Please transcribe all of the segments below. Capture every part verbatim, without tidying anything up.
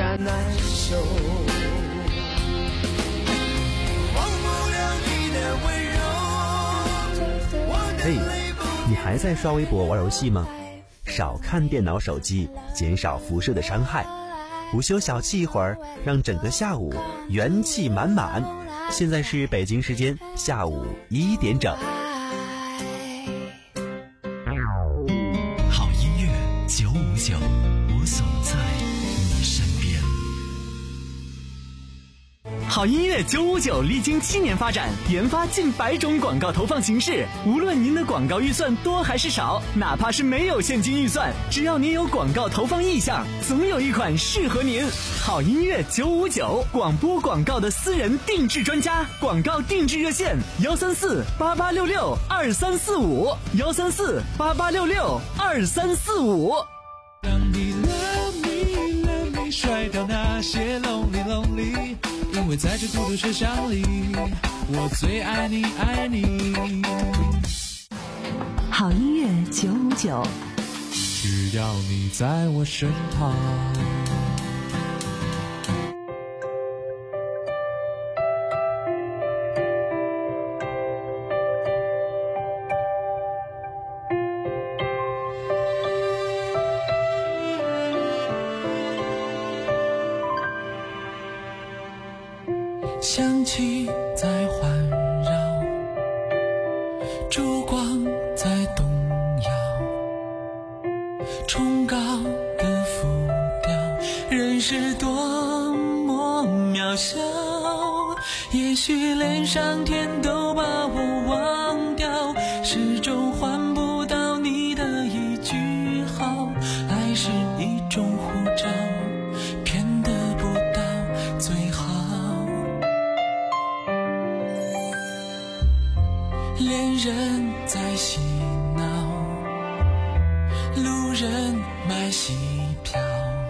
难受。忘不了你的温柔。 嘿，你还在刷微博玩游戏吗？少看电脑手机，减少辐射的伤害。午休小憩一会儿，让整个下午元气满满。现在是北京时间下午一点整。 好音乐九五九，我总在你身边。好音乐九五九历经七年发展，研发近百种广告投放形式。无论您的广告预算多还是少，哪怕是没有现金预算，只要您有广告投放意向，总有一款适合您。好音乐九五九，广播广告的私人定制专家，广告定制热线幺三四八八六六二三四五幺三四八八六六二三四五。 当你 love me love me 甩掉那些 lonely lonely， 因为在这孤独车厢里，我最爱你爱你。 好音乐九五九， 只要你在我身旁。香气在环绕，烛光在动摇，崇高的浮雕，人是多么渺小，也许连上天都把我忘掉，始终换不到你的一句好。爱是一种护照，骗得不到最好。恋人在嬉闹，路人买戏票，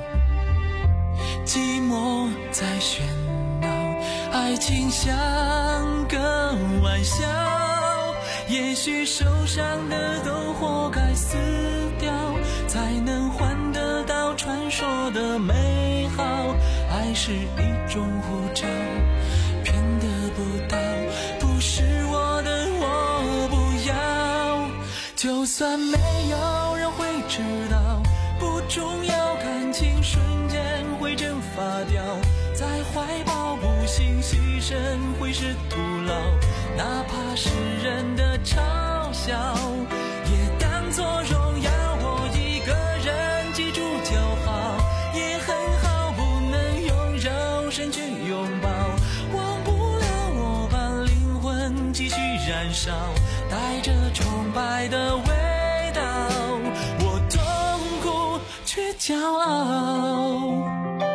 寂寞在喧闹，爱情像个玩笑，也许受伤的都活该死掉，才能换得到传说的美好。爱是一种护照，骗得不到，不是我的我不要。就算没有人会知道，不重要，感情瞬间会蒸发掉，在怀抱不幸牺牲会是徒劳，哪怕是人的嘲笑，也当作荣耀。我一个人记住就好，也很好，不能用肉身去拥抱，忘不了我把灵魂继续燃烧，带着崇拜的味道，我痛苦却骄傲。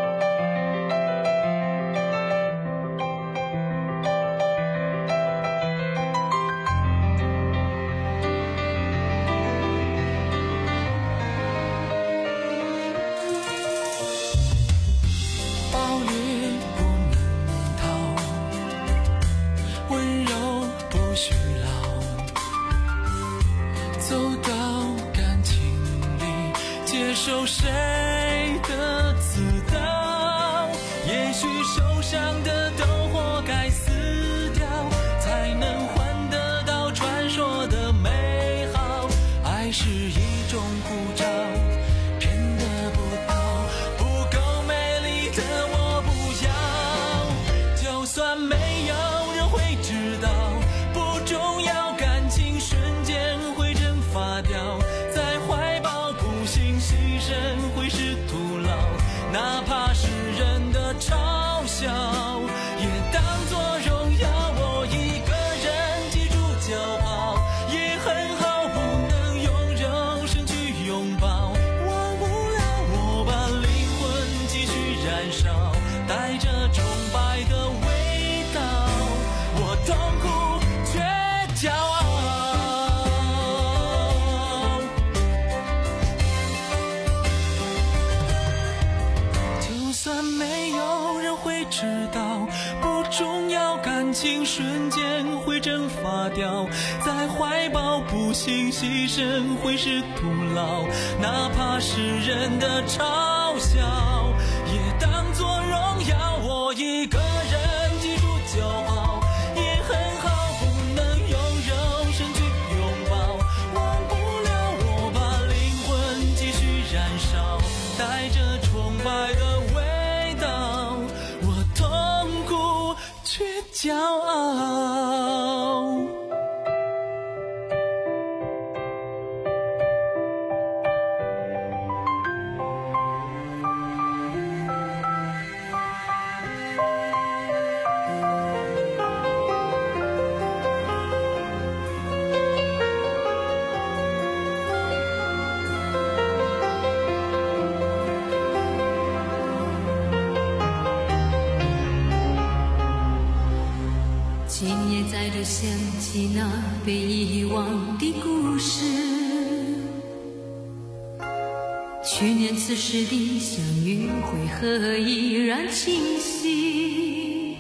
受谁的刺刀，也许受伤的都活该死掉，才能换得到传说的美好。爱是一种护照，骗得不到，不够美丽的我不要。就算没有人会知道，不重要，感情瞬间会蒸发掉，在怀抱不幸牺牲会是徒劳，哪怕是人的嘲笑，也当作荣耀。我一个人记住就好，也很好，不能用肉身去拥抱，忘不了我把灵魂继续燃烧，带着崇拜的味道，我痛苦却骄傲。知道不重要，感情瞬间会蒸发掉，在怀抱不幸牺牲会是徒劳，哪怕是人的嘲笑，也当作骄傲。 今夜在这想起那被遗忘的故事，去年此时的相遇为何依然清晰，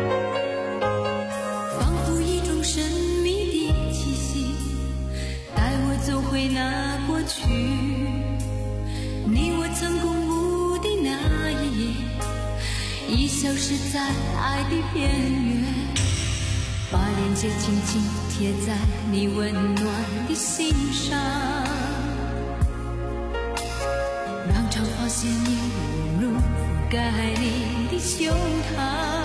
仿佛一种神秘的气息带我走回那过去，你我曾共舞的那一夜已消失在爱的边缘，把链接紧紧贴在你温暖的心上，让长发线你温柔覆盖你的胸膛，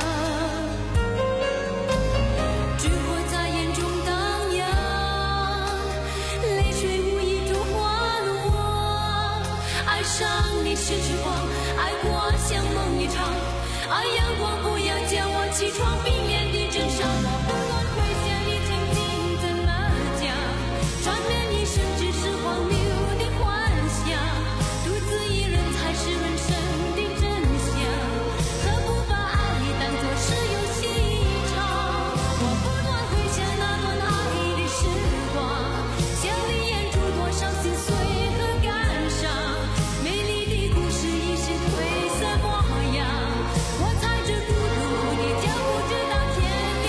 烛火在眼中荡漾，泪水无意中滑落，爱上你是时光，爱过像梦一场，爱阳光不要叫我起床，避免地震伤，我不断回想你曾经怎么讲，缠绵一生只是荒谬的幻想，独自一人才是人生的真相，何不把爱当作是游戏一场，我不断回想那段爱的时光，想你眼中多少心碎和感伤，美丽的故事已是褪色模样，我踩着孤独的脚步直到天亮。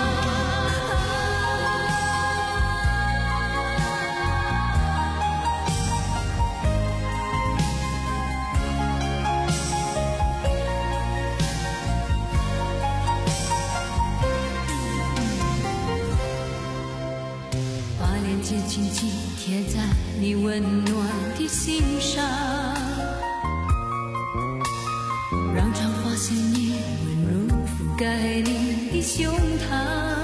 把链接紧紧贴在你温暖的心上，让长发线你温柔覆盖你的胸膛，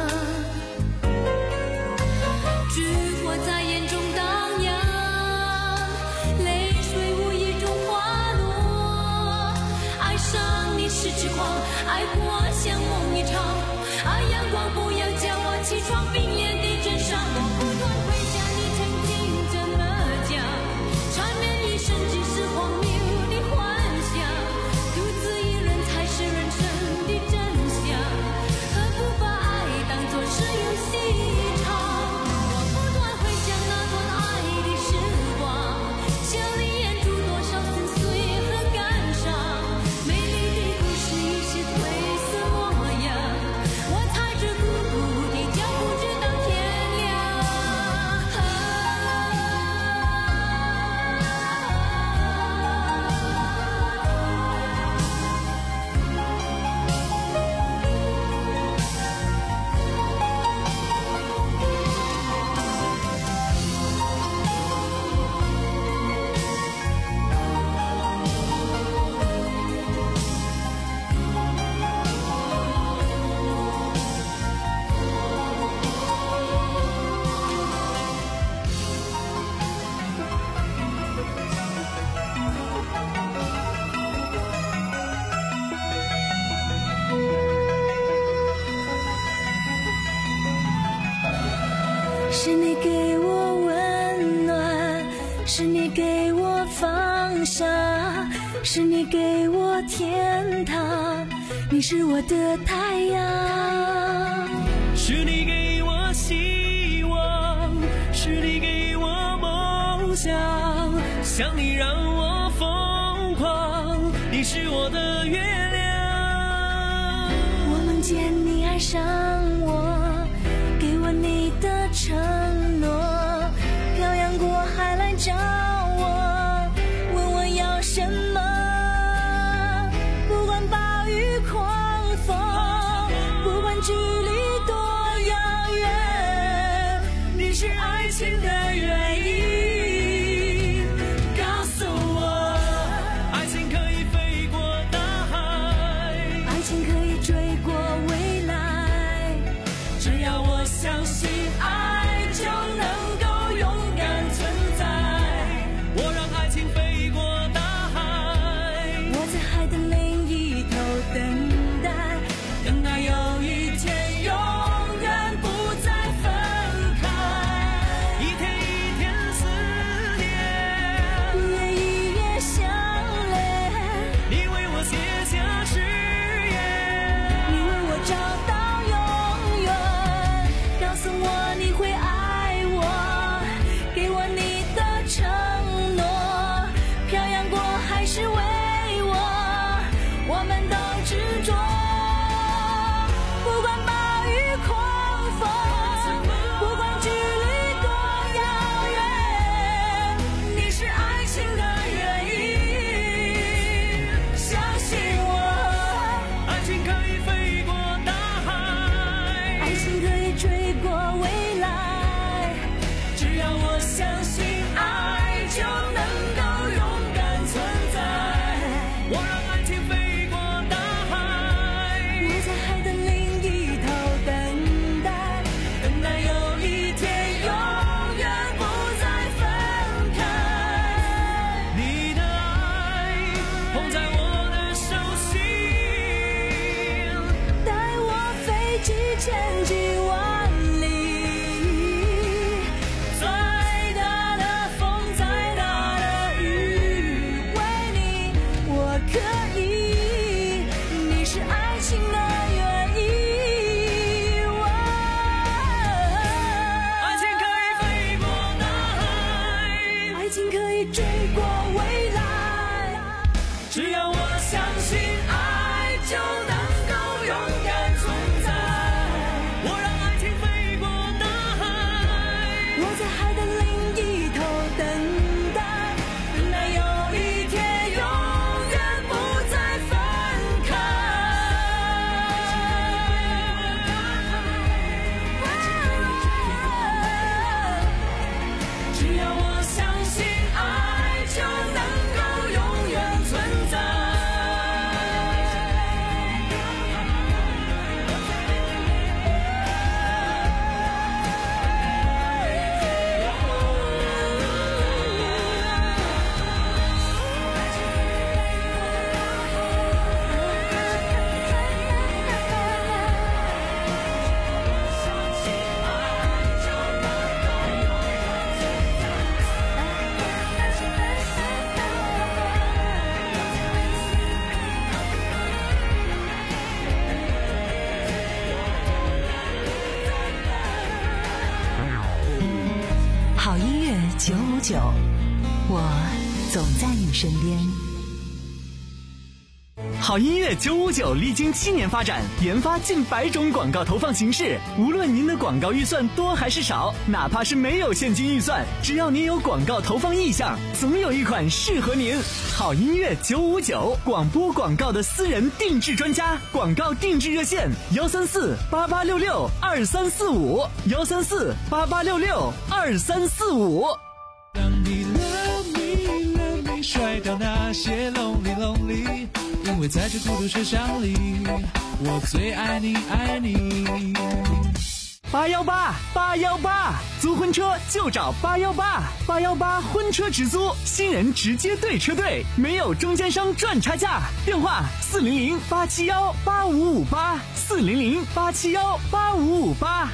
烛火在眼中荡漾，泪水无意中滑落，爱上你是痴狂，爱过像梦一场，爱阳光不要叫我起床，冰冷的真相，我不断回想你曾经怎么讲，缠绵一生只是荒谬的幻想，独自一人才是人生的真相，何不把爱当作是游戏一场，我不断回想那段爱的时光，想你眼中多少心碎和感伤，美丽的故事已是褪色模样，我踩着孤独的脚步直到天亮。 是你给我温暖，是你给我放下，是你给我天堂，你是我的太阳。 是你给我希望，是你给我梦想，想你让我疯狂，你是我的月亮。 我梦见你爱上我，给我你的承诺，漂洋过海来找我，问我要什么，不管暴雨狂风，不管距离多遥远，你是爱情的原因，告诉我， 爱情可以飞过大海， 爱情可以追过未来， 千几万里。再大的风，再大的雨，为你我可以。你是爱情的原因。 爱情可以飞过大海， 爱情可以追过未来。 只要我相信爱就能够永远存在。我让爱情飞过大海， 我在海的另一头等待，等待有一天永远不再分开。 只要我相信爱就能够永远存在。 好音乐九五九，我总在你身边。 好音乐九五九历经七年发展，研发近百种广告投放形式。无论您的广告预算多还是少，哪怕是没有现金预算，只要您有广告投放意向，总有一款适合您。好音乐九五九，广播广告的私人定制专家，广告定制热线幺三四八八六六二三四五幺三四八八六六二三四五。 让你 love me love me 甩掉那些 lonely lonely， 因为在这孤独世上里，我最爱你爱你。 八幺八八幺八，租婚车就找八幺八，八幺八婚车直租，新人直接对车队，没有中间商赚差价。电话四零零八七幺八五五八，四零零八七幺八五五八。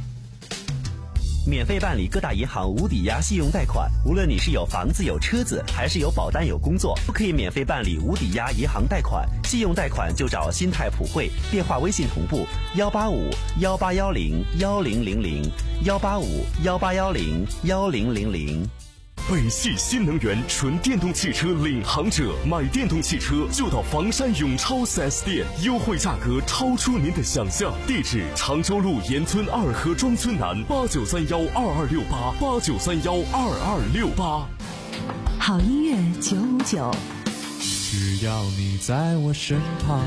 免费办理各大银行无抵押信用贷款，无论你是有房子有车子，还是有保单有工作，都可以免费办理无抵押银行贷款。信用贷款就找新泰普惠，电话微信同步幺八五幺八幺零幺零零零幺八五幺八幺零幺零零零。 北汽新能源纯电动汽车领航者，买电动汽车就到房山永超 四 S 店，优惠价格超出您的想象。地址：常州路沿村二河庄村南，八九三幺二二六八八九三幺二二六八。 好音乐九五九， 只要你在我身旁。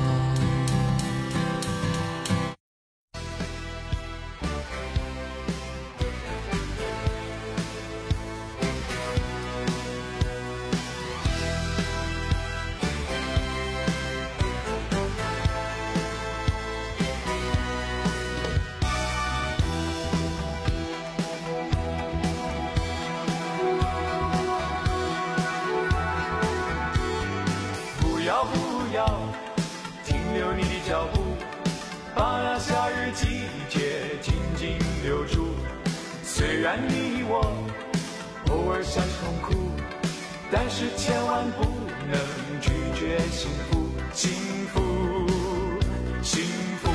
不要不要停留你的脚步，把那夏日季节紧紧留住。虽然你我偶尔想痛哭，但是千万不能拒绝幸福，幸福，幸福。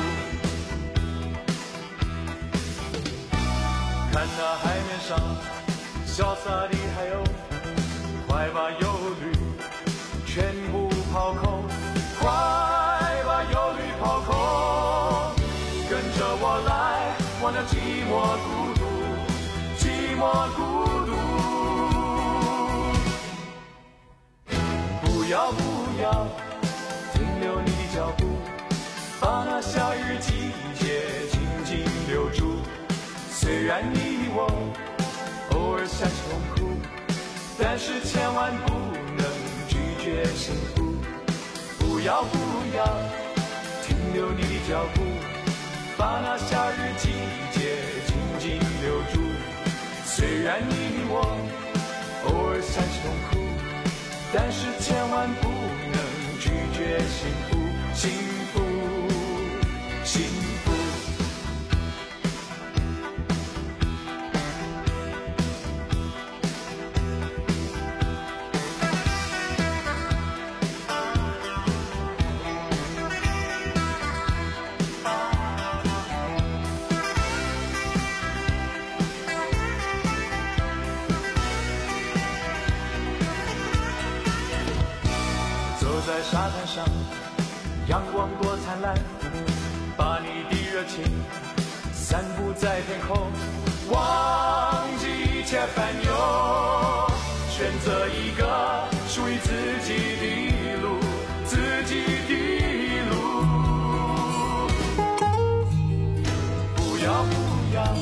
看那海面上潇洒的海鸥，快把忧虑全部抛空，快把忧虑抛空，跟着我来忘掉寂寞孤独，寂寞孤独。不要不要停留你的脚步，把那夏日季节紧紧留住。虽然你我偶尔想起痛苦，但是千万不能拒绝幸福。不要不要停留你的脚步，把那夏日季节紧紧留住。虽然你我偶尔想起痛苦，但是千万不能拒绝幸福，幸福，幸福。 阳光多灿烂，把你的热情散布在天空，忘记一切烦忧，选择一个属于自己的路，自己的路。不要不要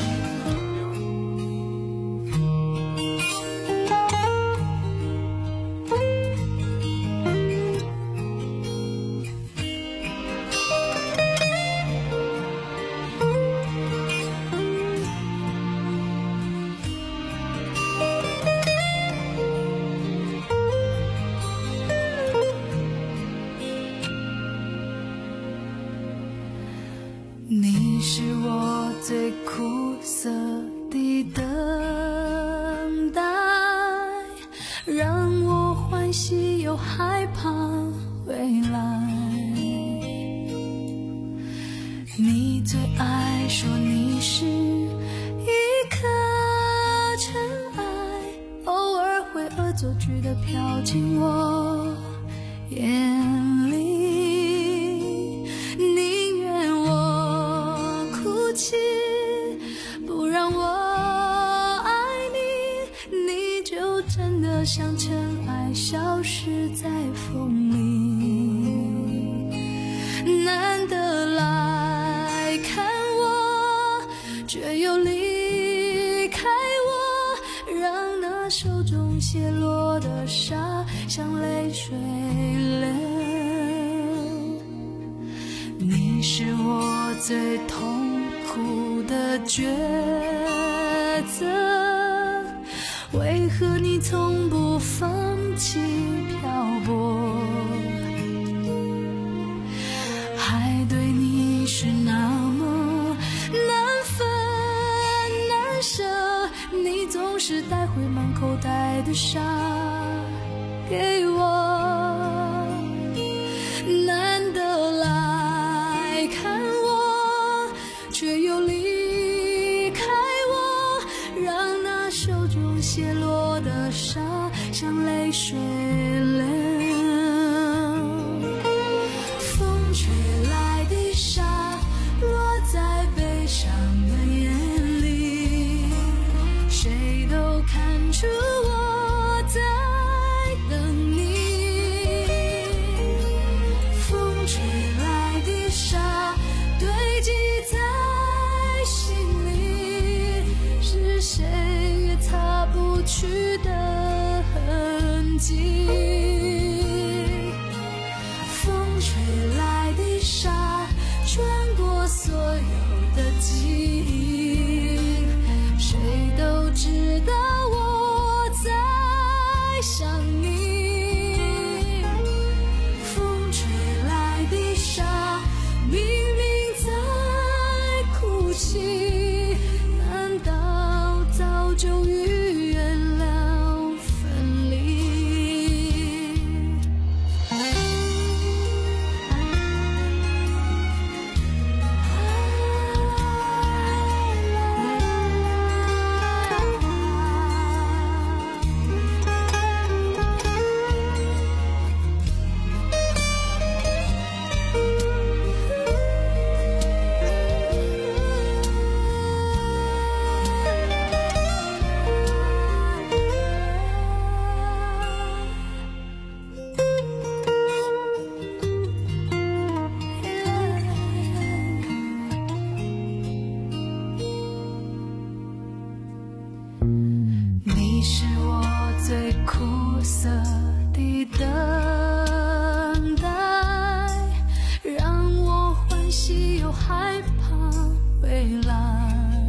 你是我最苦涩的等待，让我欢喜又害怕未来。你最爱说你是一颗尘埃，偶尔会恶作剧地飘进我眼里。不让我爱你，你就真的像尘埃消失在风里。难得来看我，却又离开我，让那手中泻落的沙像泪水流。你是我最痛苦的抉择，为何你从不放弃漂泊？爱对你是那么难分难舍，你总是带回满口袋的沙给我。难得来看我，却又离开我，让那手中泻落的沙像泪水流。风吹来的沙落在悲伤的眼里，谁都看出我在等你。风吹来的沙堆积在心里，是谁也擦不去的痕迹。风吹来的沙穿过所有的记忆，谁都知道我在想你。风吹来的沙明明在哭泣，难道早就预言了分离？你是我最苦涩的等待，让我欢喜又害怕未来。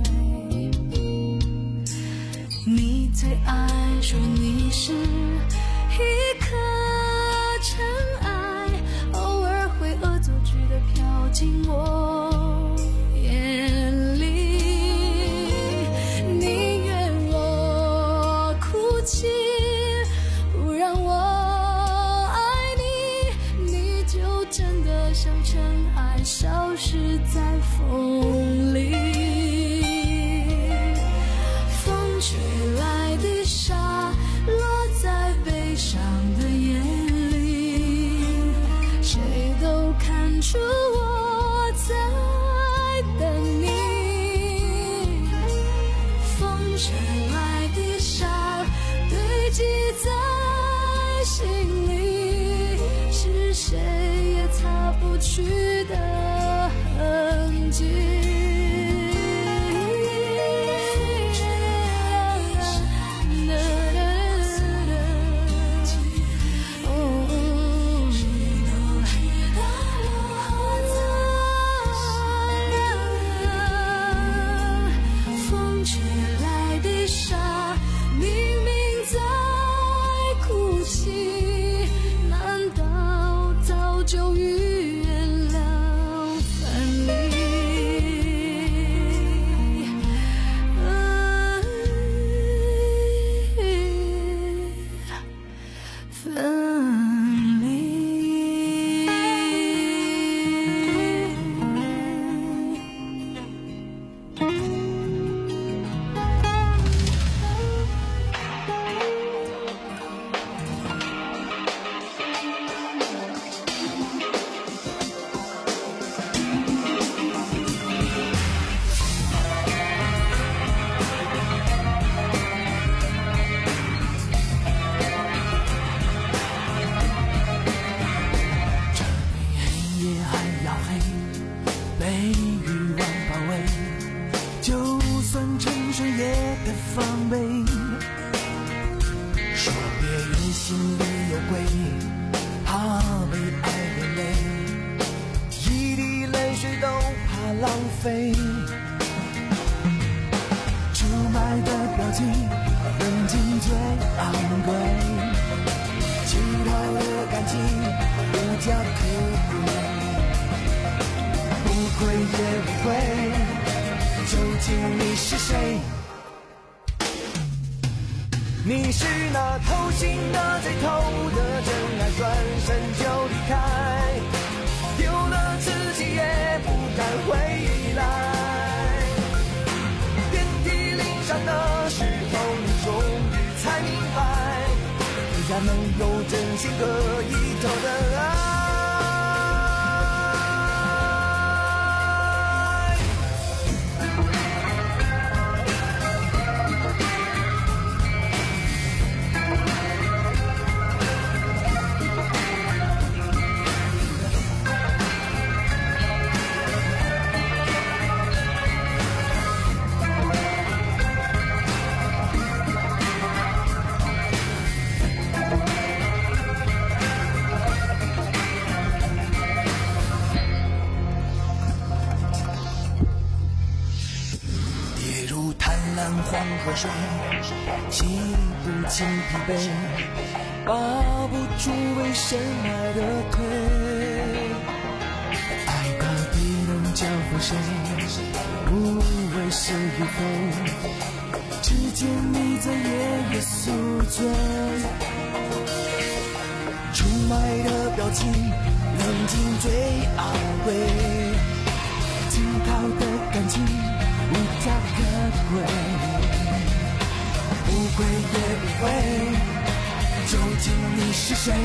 你最爱说你是一颗尘埃，偶尔会恶作剧地飘进我眼里。宁愿我哭泣，不让我爱你，你就真的像尘埃消失在风里。风吹来的沙落在悲伤的眼里，谁都看出我在等你。风吹来的沙堆积在心里，是谁也擦不去的痕迹。 你是那偷心的最偷的真爱，转身就离开，丢了自己也不敢回来。遍体鳞伤的时候，你终于才明白，人家没有真心可以偷的爱。黄河水，洗不清疲惫，拔不出为深爱的腿。爱到底能教会谁？无谓是与否，只见你在夜夜宿醉。出卖的表情，冷静最昂贵，紧靠的感情无家可归。不会也不会，究竟你是谁？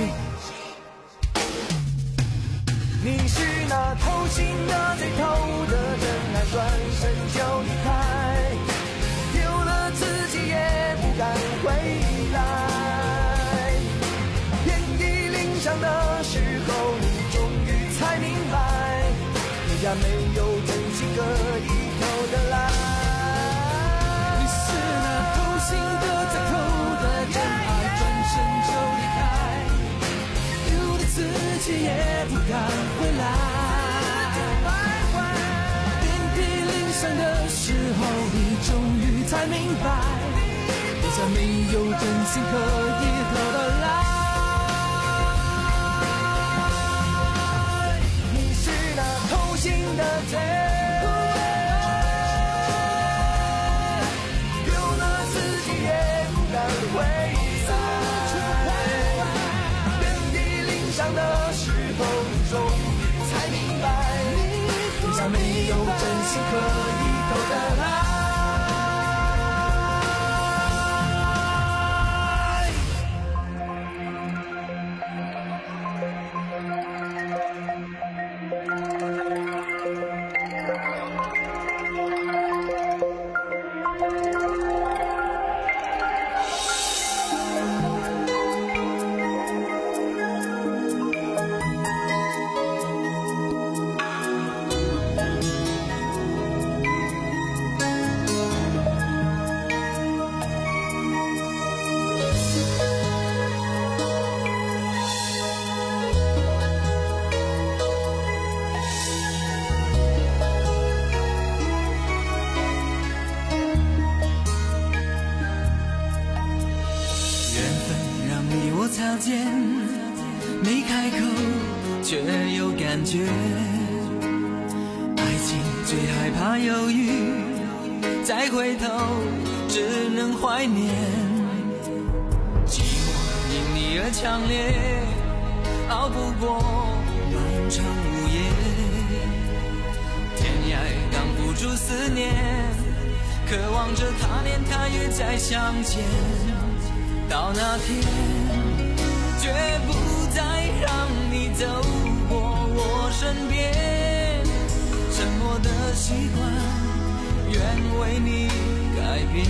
你是那偷心的最偷的真爱，转身就离开，丢了自己也不敢回来。遍体鳞伤的时候，你终于才明白，人家没有真心可以偷得来。你是那偷心的最偷的真爱，转身就离开，丢了自己也不敢回来。遍体鳞伤的时候，你终于才明白，人家没有真心可以偷得来。你是那偷心的罪，的时候，你终于才明白，天下没有真心可以偷得来。 见，没开口却有感觉。爱情最害怕犹豫，再回头只能怀念。寂寞因你而强烈，熬不过漫长午夜。天涯挡不住思念，渴望着他年他月再相见。到那天绝不再让你走过我身边，沉默的习惯愿为你改变。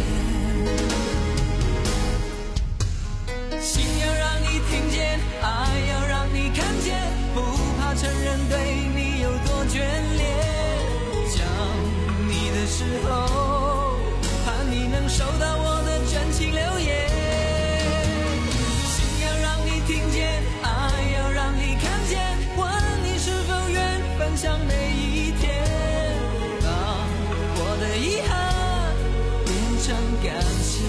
心要让你听见，爱要让你看见，不怕承认对你有多眷恋。想你的时候，盼你能收到我的真情留言。听见，爱要让你看见，问你是否愿分享每一天，把我的遗憾变成感谢。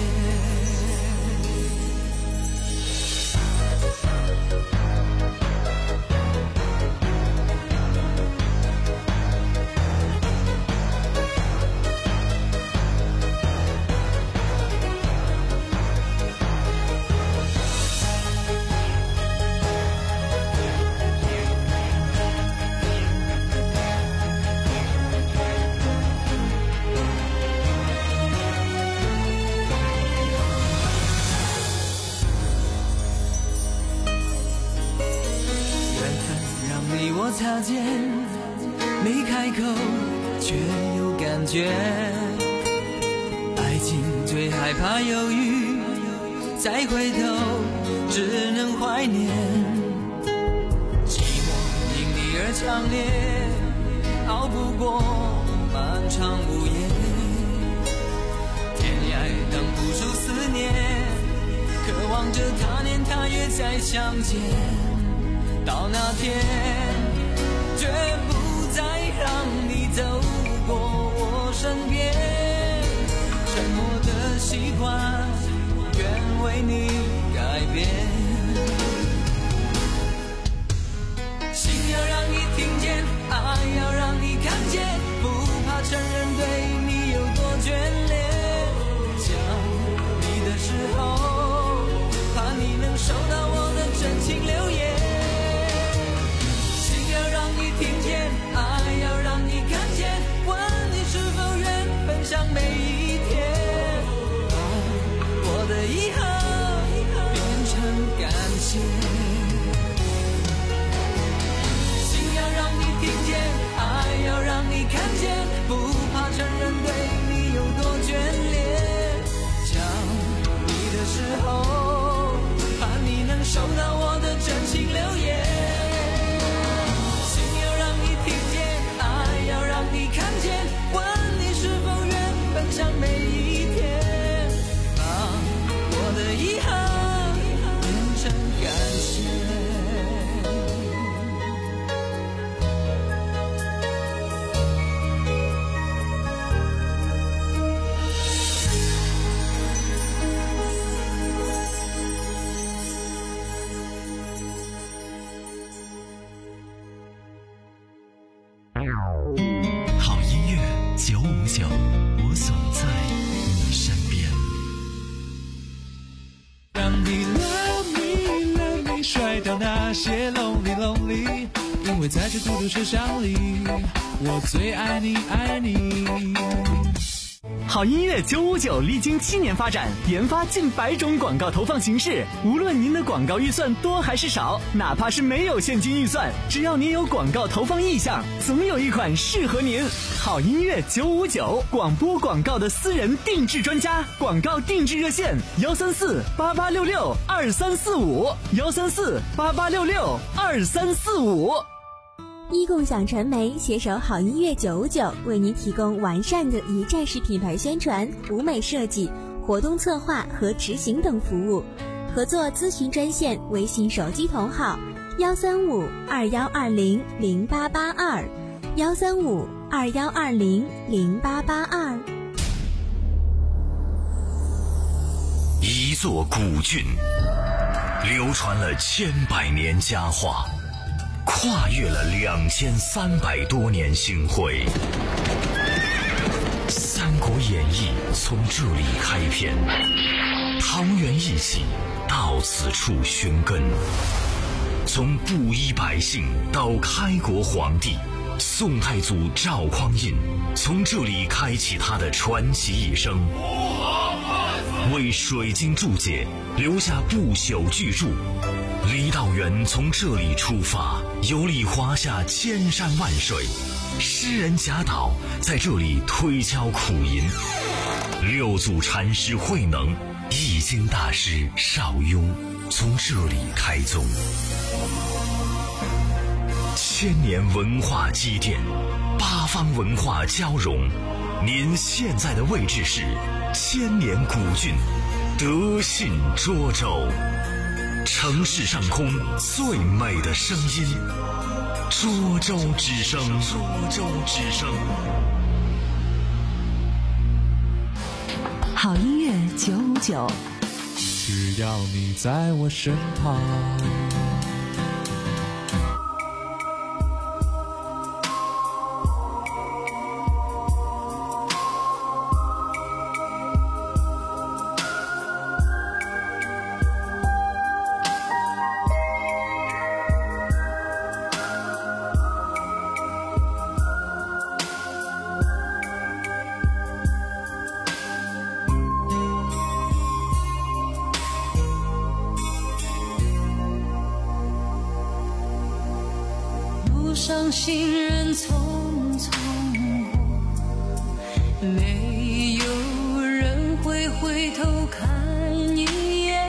擦肩，没开口却有感觉。爱情最害怕犹豫，再回头只能怀念。寂寞因你而强烈，熬不过漫长午夜。天涯挡不住思念，渴望着他年他月再相见。到那天绝不再让你走过我身边，沉默的习惯愿为你改变。心要让你听见，爱要让你看见，不怕承认对你有多眷恋。想你的时候，怕你能收到我的真情留言。听见，爱要让你看见，问你是否愿分享每一天，把我的遗憾变成感谢。心要让你听见，爱要让你看见，不怕承认对你有多眷恋。想你的时候，盼你能收到我的真情留言。你看见，问你是否愿分享每一天，把我的遗憾变成感谢。 九五九，我总在你身边。 让你 love me love me 甩掉那些 lonely lonely， 因为在这孤独车厢里，我最爱你爱你。 好音乐九五九历经七年发展，研发近百种广告投放形式。无论您的广告预算多还是少，哪怕是没有现金预算，只要您有广告投放意向，总有一款适合您。好音乐九五九，广播广告的私人定制专家，广告定制热线幺三四八八六六二三四五幺三四八八六六二三四五。 一共享传媒携手好音乐九五九，为您提供完善的一站式品牌宣传、舞美设计、活动策划和执行等服务。合作咨询专线：微信手机同号幺三五二幺二零零八八二幺三五二幺二零零八八二。 一座古郡， 流传了千百年佳话，跨越了两千三百多年星辉。《三国演义》从这里开篇，桃园义气到此处寻根。从布衣百姓到开国皇帝，宋太祖赵匡胤从这里开启他的传奇一生，为水晶注解留下不朽巨著。郦道元从这里出发，游历华夏千山万水，诗人贾岛在这里推敲苦吟，六祖禅师慧能、易经大师邵雍从这里开宗。千年文化积淀，八方文化交融。您现在的位置是千年古郡德信涿州，城市上空最美的声音，涿州之声。涿州之声。 好音乐九五九， 只要你在我身旁。 上行人匆匆过，没有人会回头看一眼。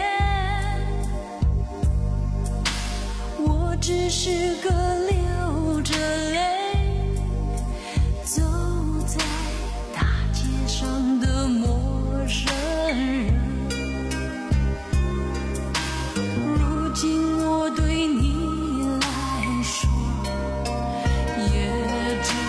我只是个流着泪走在大街上的陌生人。如今我对你来说，也只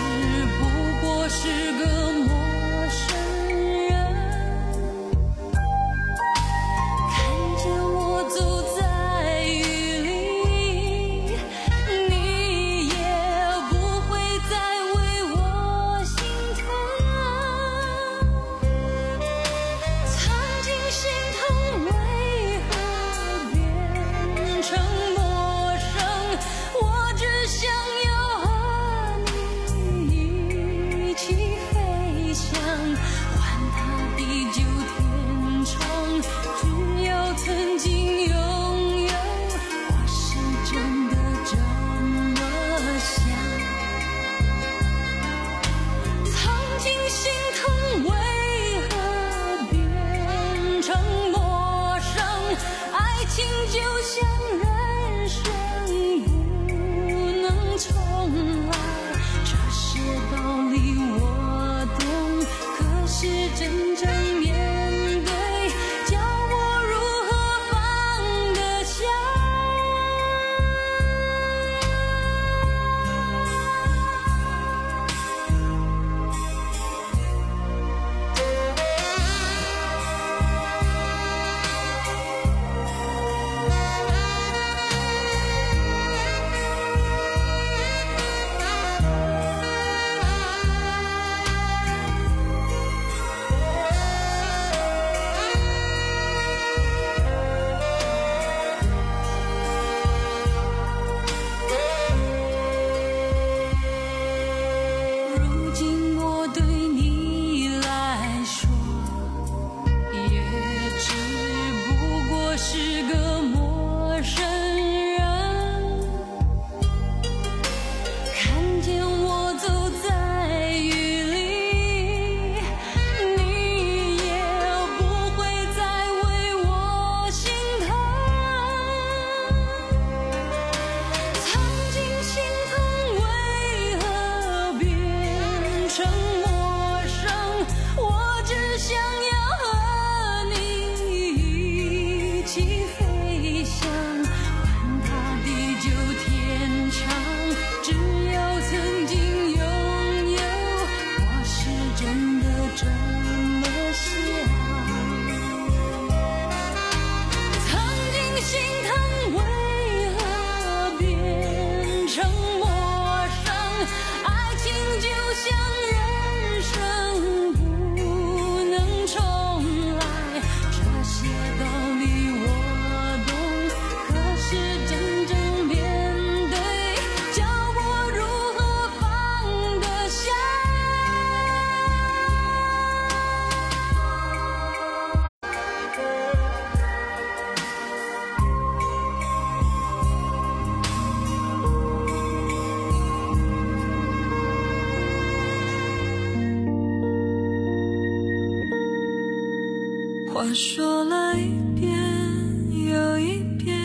话说了一遍又一遍，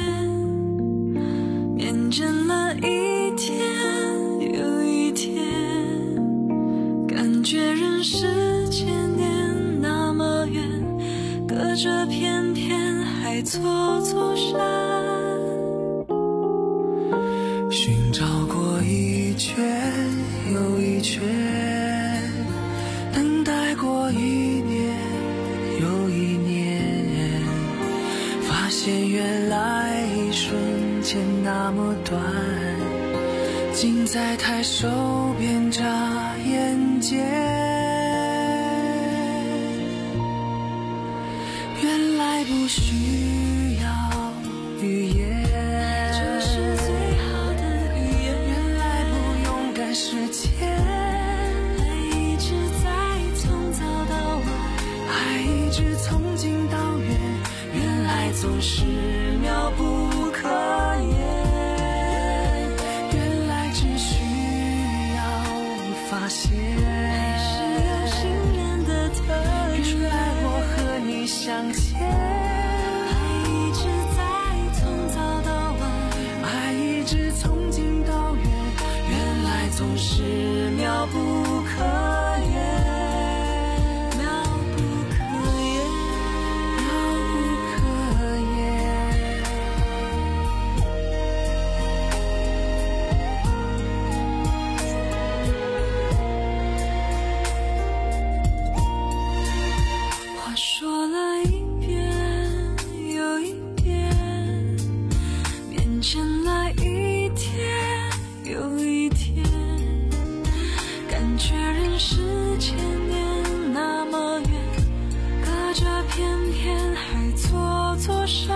面见了一天又一天，感觉人世间年那么远，隔着片片海错错山。寻找过一圈又一圈，等待过一年又一年，发现原来一瞬间那么短，近在抬手便眨眼间。原来不需要语言，这是最好的语言。原来不用赶时间，爱一直在从早到晚，爱一直从近到远，原来总是妙不可言。原来只需要发现，爱是有信任的特质。原来我和你相见，爱一直在从早到晚，爱一直从近到远，原来总是妙不可言，妙不可言，妙不可言。话说了一遍又一遍，面前来一天又一天，感觉人世间年那么远，隔着片片海错错山。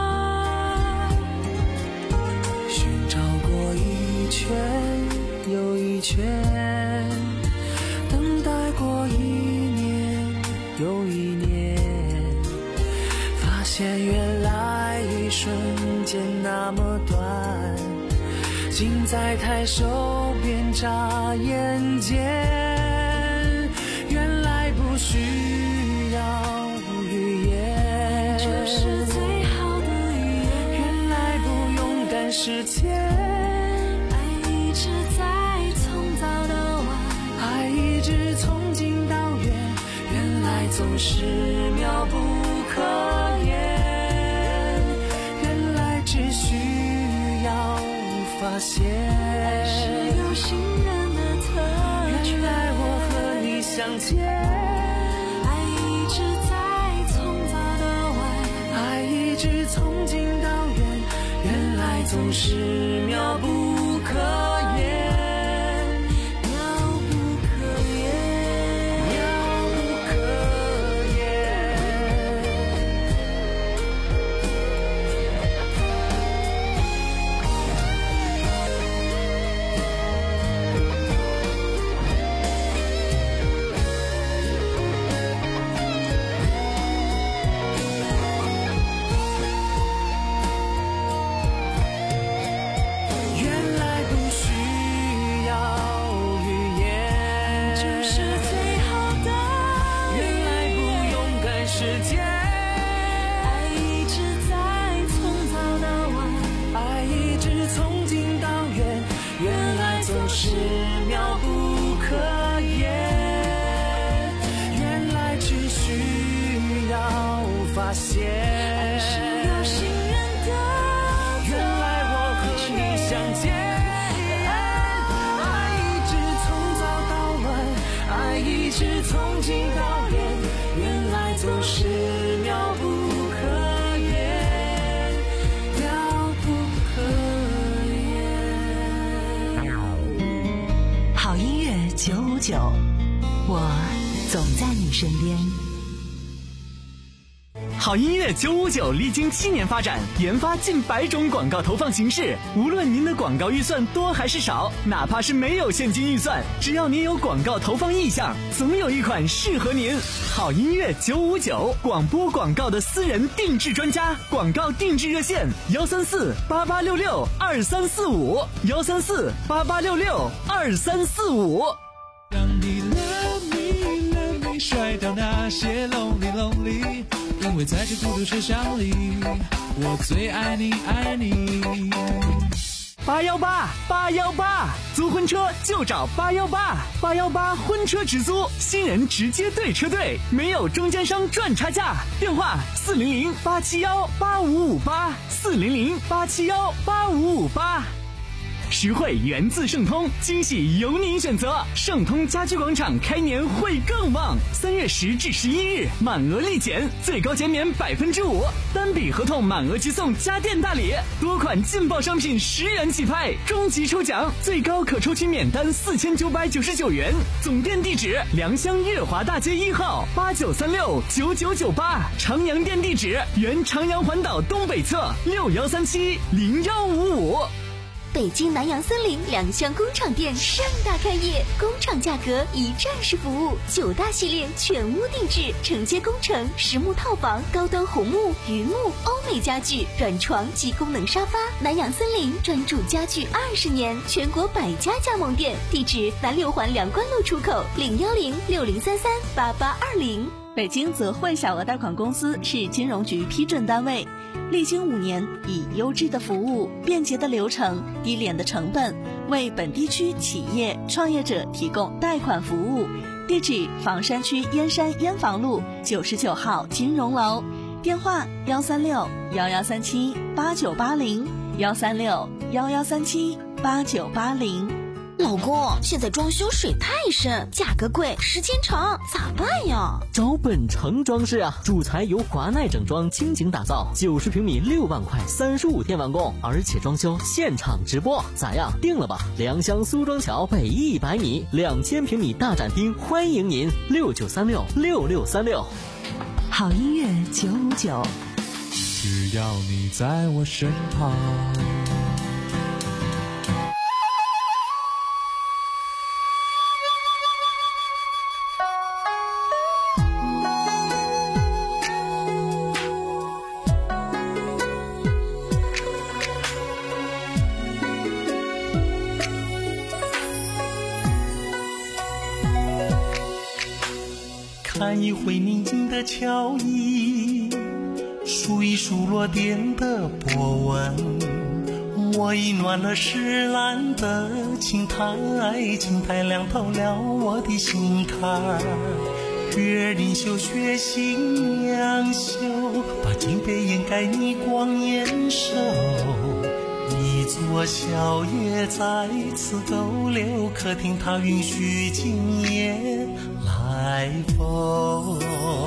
寻找过一圈又一圈，等待过一年又一年，发现原来一瞬间那么短，近在抬手便眨眼间。原来不需要语言，这是最好的语言。原来不用赶时间，爱一直在从早到晚，爱一直从近到远，原来总是妙不可言。原来只需要发现，爱是有信任的特质。原来我和你相见，爱一直在从早到晚，爱一直从近到远，原来总是妙不可言，妙不可言，妙不可言。原来不需要语言，这是最好的语言。原来不用赶时间，爱一直在从早到晚，爱一直从近到远，原来总是妙不可言。原来只需要发现，爱是有信任的特质。原来我和你相见，爱一直从早到晚，爱一直从近到远，原来总是妙不可言，妙不可言。 好音乐九五九，我总在你身边。 好音乐九五九历经七年发展，研发近百种广告投放形式。无论您的广告预算多还是少，哪怕是没有现金预算，只要您有广告投放意向，总有一款适合您。好音乐九五九，广播广告的私人定制专家，广告定制热线：幺三四八八六六二三四五，幺三四八八六六二三四五。 让你 love me love me 甩掉那些 lonely lonely，因为为在这孤独车厢里，我最爱你爱你。 八幺八八幺八，租婚车就找八幺八，八幺八婚车直租，新人直接对车队，没有中间商赚差价。电话四零零八七幺八五五八，四零零八七幺八五五八。实惠源自盛通，惊喜由您选择。盛通家居广场开年会更旺，三月十至十一日满额立减，最高减免百分之五，单笔合同满额即送家电大礼，多款劲爆商品十元起拍，终极抽奖最高可抽取免单四千九百九十九元。总店地址：良乡月华大街一号八九三六九九九八，长阳店地址：原长阳环岛东北侧六幺三七零幺五五。 北京南洋森林良乡工厂店盛大开业，工厂价格一站式服务，九大系列全屋定制，承接工程、实木套房、高端红木、榆木、欧美家具、软床及功能沙发。南洋森林专注家具二十年，全国百家加盟店，地址南六环梁关路出口零幺零六零三三八八二零。 北京泽汇小额贷款公司是金融局批准单位，历经五年，以优质的服务、便捷的流程、低廉的成本，为本地区企业创业者提供贷款服务。地址：房山区燕山燕房路九十九号金融楼，电话：幺三六幺幺三七八九八零，幺三六幺幺三七八九八零。 老公，现在装修水太深，价格贵，时间长，咋办呀？ 找本城装饰啊，主材由华奈整装倾情打造，九十平米六万块，三十五天完工，而且装修现场直播，咋样？定了吧？良乡苏庄桥北一百米，两千平米大展厅，欢迎您，六九三六六六三六。 好音乐九五九， 只要你在我身旁。 看一回宁静的桥椅，数一数落点的波纹，我已暖了石栏的青苔，青苔凉透了我的心坎。月临秀雪新娘袖，把金杯掩盖你光艳手，一座小夜在此逗留，客厅它允许今夜来风。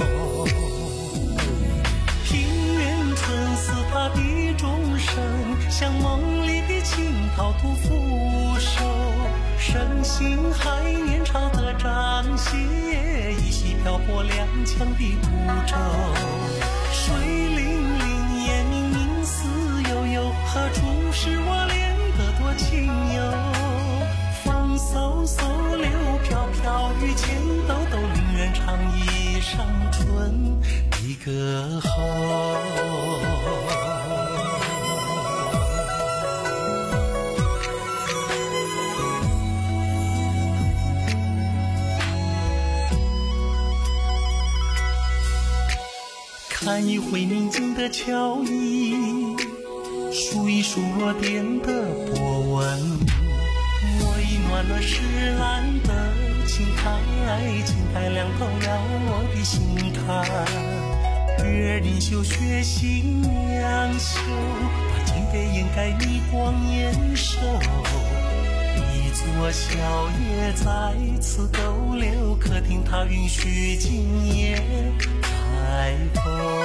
平原春似它的钟声，像梦里的青桃吐扶手，身心还年少的张歇，依稀漂泊踉跄的孤舟。水灵灵夜明明似悠悠，何处是我恋得多情游？风嗖嗖流飘飘，雨前兜兜，令人唱一上春的歌喉。看一回宁静的桥椅，数一数落点的波纹，我已暖了石栏的青苔，青苔凉透了我的心坎。月临秀雪新娘袖，把金杯掩盖你光艳手，一座小夜在此逗留，客厅它允许今夜来风。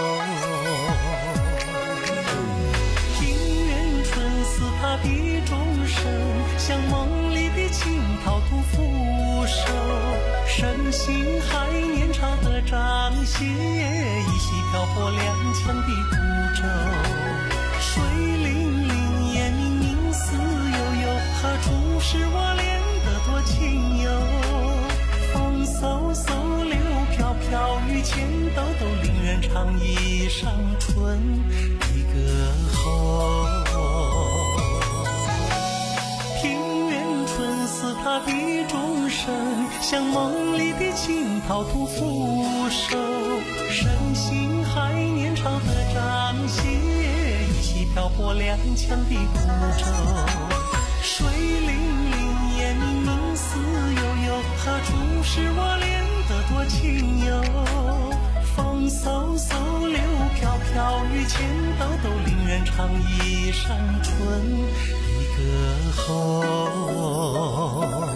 平原春似它的钟声，像梦里的青桃吐扶手，身心还年少的张歇，依稀漂泊踉跄的孤舟。水灵灵夜明明似悠悠，何处是我恋得多情游？风嗖嗖流飘飘，雨前兜兜，令人唱一上春的歌喉。平原春似它的钟声， 像梦里的惊涛突覆手，身心还年潮的张歇，一起漂泊两强的孤舟。水灵灵，烟明明，似悠悠，它注视我恋得多情幽。风嗖嗖，流飘飘，雨前兜兜，令人唱一山春，一个后。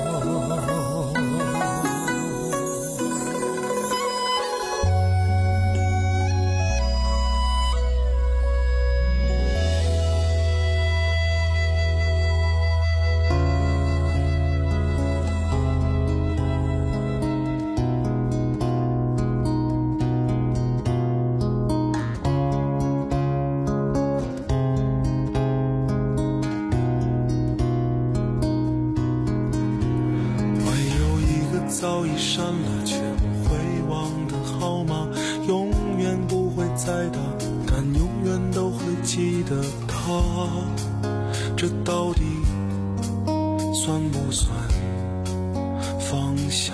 早已删了却不会忘的号码，永远不会再打，但永远都会记得他。这到底算不算放下？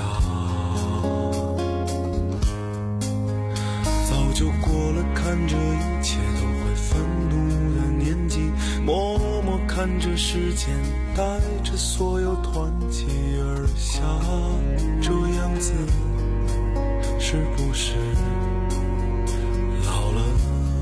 早就过了看着一切都会愤怒的年纪，默默看着时间带着所有团结而下。这样子是不是老了？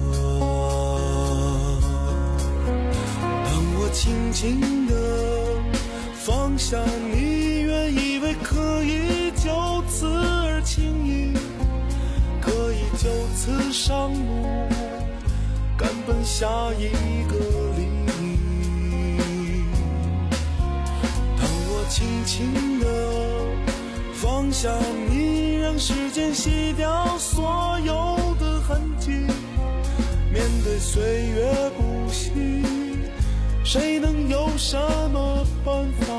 当我轻轻地放下你，原以为可以就此而轻易，可以就此上路，赶奔下一个黎明。当我轻轻地放下你，让时间洗掉所有的痕迹，面对岁月不息，谁能有什么办法？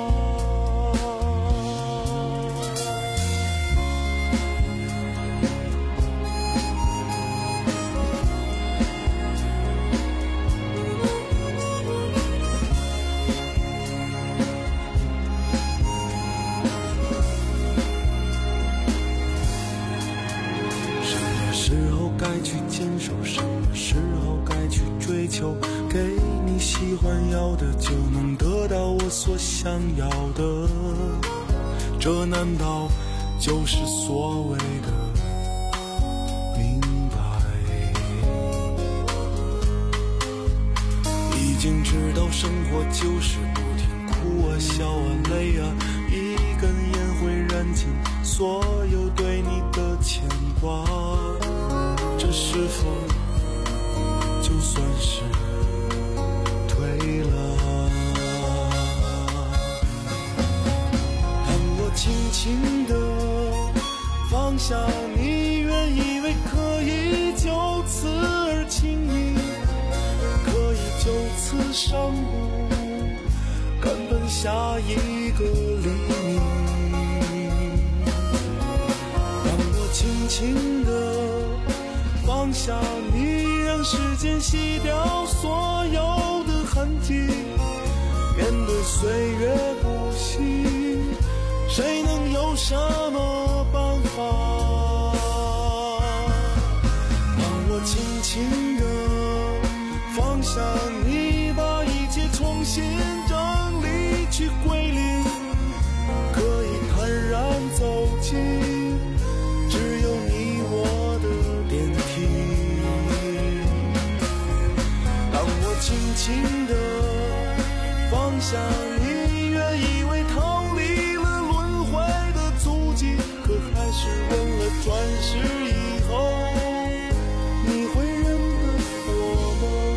该去坚守，什么时候该去追求？给你喜欢要的，就能得到我所想要的。这难道就是所谓的明白？已经知道生活就是不停哭啊笑啊累啊，一根烟会燃尽所有对你的牵挂。这是否就算是退了？当我轻轻地放下你，原以为可以就此而轻易，可以就此上路，赶奔下一个黎明。当我轻轻地放下你，让时间洗掉所有的痕迹，面对岁月不息，谁能有什么办法？当我轻轻地放下你，把一切重新整理去归零，可以坦然走进只有你我的电梯。当我轻轻地放下你，原以为逃离了轮回的足迹，可还是问了转世以后，你会认得我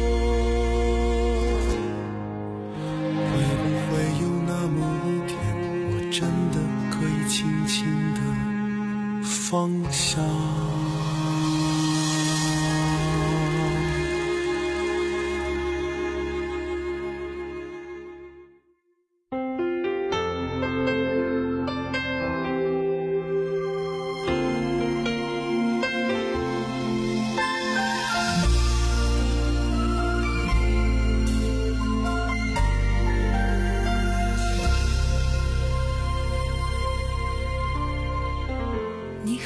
吗？会不会有那么一天，我真的可以轻轻地放下？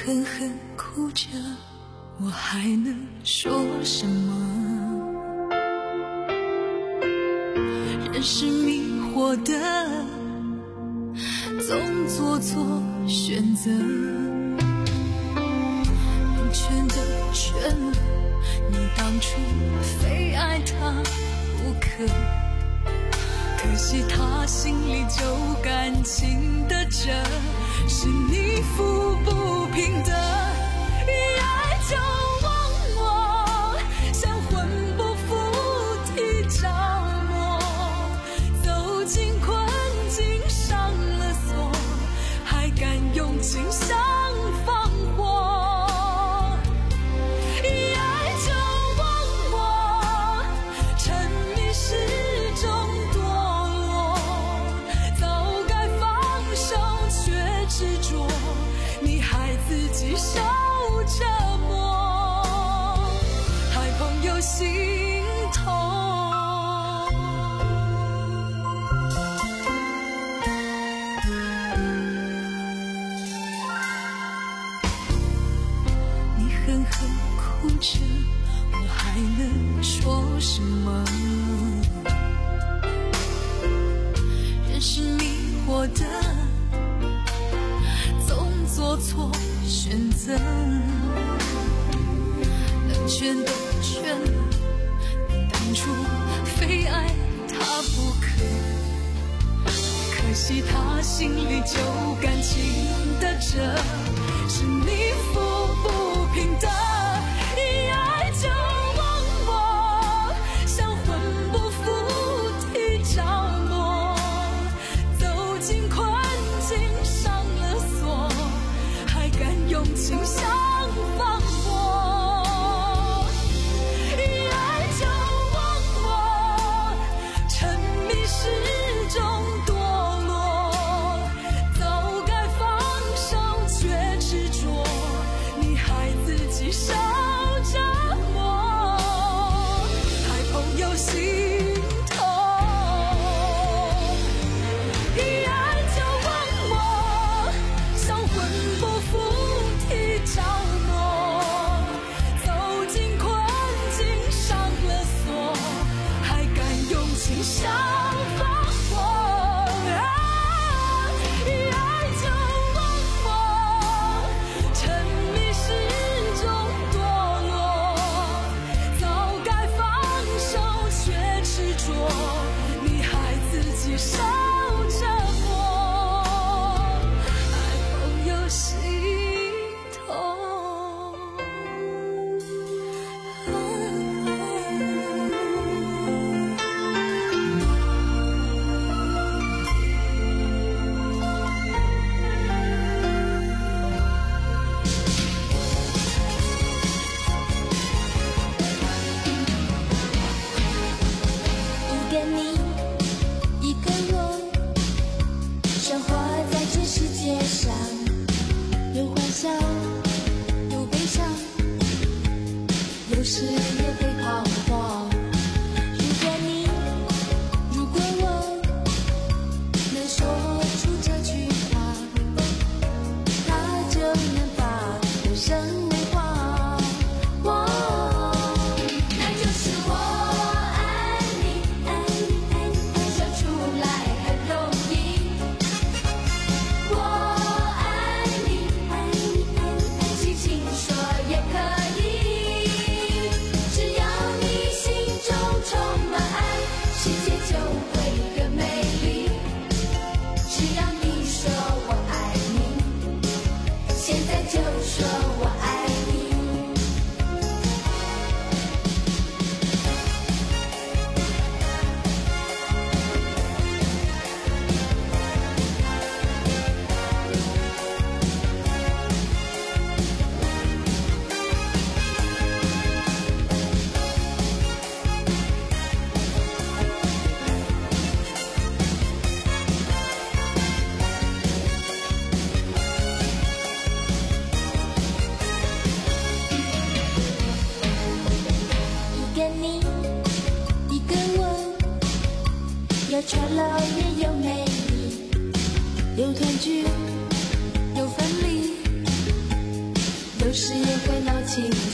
狠狠哭着，我还能说什么？人是迷惑的，总做错选择，明确的劝了你当初非爱他不可，可惜他心里就感情的折，是你抚不平的，一爱就忘我，像魂不附体着魔，走进困境上了锁，还敢用情相放火，一爱就忘我，沉迷是种堕落，早该放手却执着，你还自己受折磨，害朋友心痛。你狠狠哭着，我还能说什么？人是迷惑的，总做错选择，能劝的劝了，你当初非爱他不可，可惜他心里就感情的折，是你抚不平的，一爱就忘我，像魂不附体着魔，走进困境上了锁，还敢用情相放火，一爱就忘我，沉迷是种堕落，早该放手却执着，你还自己受折磨，害朋友心痛，一爱就忘我，像魂不附体着魔，走进困境上了锁，还敢用情相放火，一爱就忘我，沉迷是种堕落，早该放手却执着，你还自己受折磨，害朋友心痛。 一个你，一个我，生活在这世界上，有欢笑，有悲伤，有时也会彷徨。如果你，如果我，能说出这句话，它就能把人生美化。哇，那就是我爱你，爱你，爱你，说出来很容易。我爱你，爱你，爱你，轻轻说也可以。只要你心中充满爱，世界就会更美丽。只要你说我爱你，现在就说我爱你。一个你，一个我，有吵闹也有美丽，有团聚，有分离， 有时也会闹情